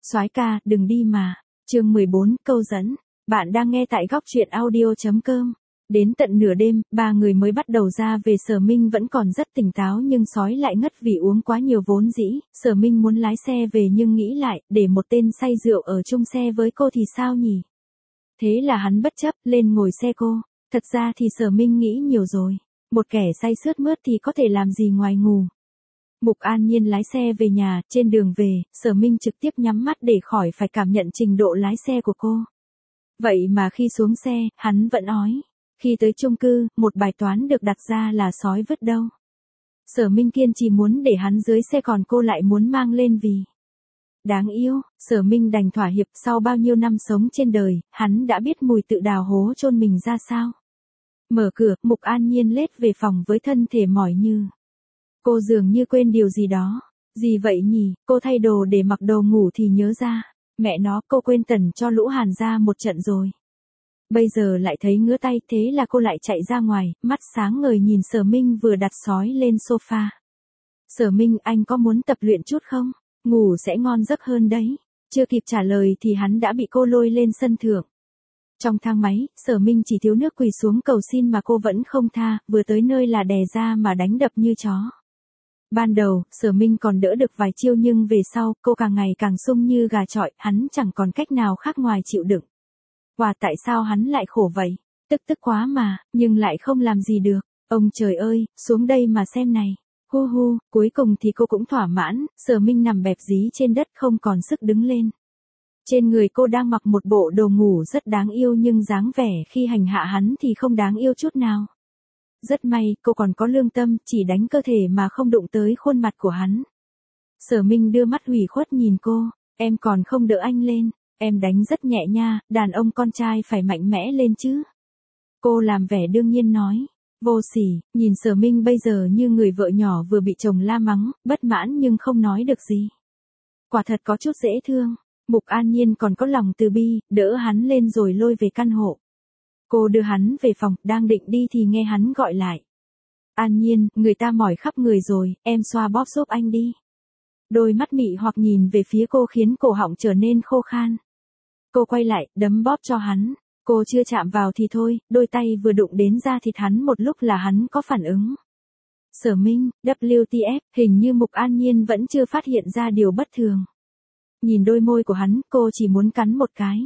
Soái ca, đừng đi mà. Chương 14, câu dẫn. Bạn đang nghe tại góc truyện audio.com. Đến tận nửa đêm, ba người mới bắt đầu ra về. Sở Minh vẫn còn rất tỉnh táo nhưng sói lại ngất vì uống quá nhiều vốn dĩ. Sở Minh muốn lái xe về nhưng nghĩ lại, để một tên say rượu ở chung xe với cô thì sao nhỉ? Thế là hắn bất chấp, lên ngồi xe cô. Thật ra thì Sở Minh nghĩ nhiều rồi. Một kẻ say sướt mướt thì có thể làm gì ngoài ngủ. Mục An Nhiên lái xe về nhà, trên đường về, Sở Minh trực tiếp nhắm mắt để khỏi phải cảm nhận trình độ lái xe của cô. Vậy mà khi xuống xe, hắn vẫn ói. Khi tới chung cư, một bài toán được đặt ra là sói vứt đâu. Sở Minh kiên trì muốn để hắn dưới xe còn cô lại muốn mang lên vì đáng yêu. Sở Minh đành thỏa hiệp. Sau bao nhiêu năm sống trên đời, hắn đã biết mùi tự đào hố chôn mình ra sao. Mở cửa, Mục An Nhiên lết về phòng với thân thể mỏi như. Cô dường như quên điều gì đó. Gì vậy nhỉ? Cô thay đồ để mặc đồ ngủ thì nhớ ra. Mẹ nó, cô quên tẩn cho Lũ Hàn ra một trận rồi. Bây giờ lại thấy ngứa tay, thế là cô lại chạy ra ngoài, mắt sáng ngời nhìn Sở Minh vừa đặt sói lên sofa. Sở Minh, anh có muốn tập luyện chút không? Ngủ sẽ ngon giấc hơn đấy. Chưa kịp trả lời thì hắn đã bị cô lôi lên sân thượng. Trong thang máy, Sở Minh chỉ thiếu nước quỳ xuống cầu xin mà cô vẫn không tha, vừa tới nơi là đè ra mà đánh đập như chó. Ban đầu, Sở Minh còn đỡ được vài chiêu nhưng về sau, cô càng ngày càng sung như gà chọi, hắn chẳng còn cách nào khác ngoài chịu đựng. Và tại sao hắn lại khổ vậy? Tức quá mà, nhưng lại không làm gì được. Ông trời ơi, xuống đây mà xem này. Hu hu, cuối cùng thì cô cũng thỏa mãn, Sở Minh nằm bẹp dí trên đất không còn sức đứng lên. Trên người cô đang mặc một bộ đồ ngủ rất đáng yêu nhưng dáng vẻ khi hành hạ hắn thì không đáng yêu chút nào. Rất may, cô còn có lương tâm, chỉ đánh cơ thể mà không đụng tới khuôn mặt của hắn. Sở Minh đưa mắt hủy khuất nhìn cô, em còn không đỡ anh lên, em đánh rất nhẹ nha, đàn ông con trai phải mạnh mẽ lên chứ. Cô làm vẻ đương nhiên nói, vô sỉ, nhìn Sở Minh bây giờ như người vợ nhỏ vừa bị chồng la mắng, bất mãn nhưng không nói được gì. Quả thật có chút dễ thương, Mục An Nhiên còn có lòng từ bi, đỡ hắn lên rồi lôi về căn hộ. Cô đưa hắn về phòng, đang định đi thì nghe hắn gọi lại. An Nhiên, người ta mỏi khắp người rồi, em xoa bóp giúp anh đi. Đôi mắt mị hoặc nhìn về phía cô khiến cổ họng trở nên khô khan. Cô quay lại, đấm bóp cho hắn. Cô chưa chạm vào thì thôi, đôi tay vừa đụng đến da thịt hắn một lúc là hắn có phản ứng. Sở Minh, WTF, hình như Mục An Nhiên vẫn chưa phát hiện ra điều bất thường. Nhìn đôi môi của hắn, cô chỉ muốn cắn một cái.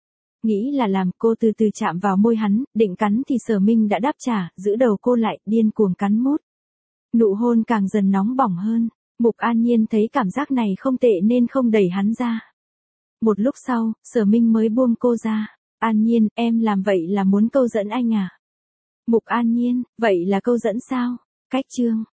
Nghĩ là làm, cô từ từ chạm vào môi hắn, định cắn thì Sở Minh đã đáp trả, giữ đầu cô lại, điên cuồng cắn mút. Nụ hôn càng dần nóng bỏng hơn, Mục An Nhiên thấy cảm giác này không tệ nên không đẩy hắn ra. Một lúc sau, Sở Minh mới buông cô ra. An Nhiên, em làm vậy là muốn câu dẫn anh à? Mục An Nhiên, vậy là câu dẫn sao? Cách chương.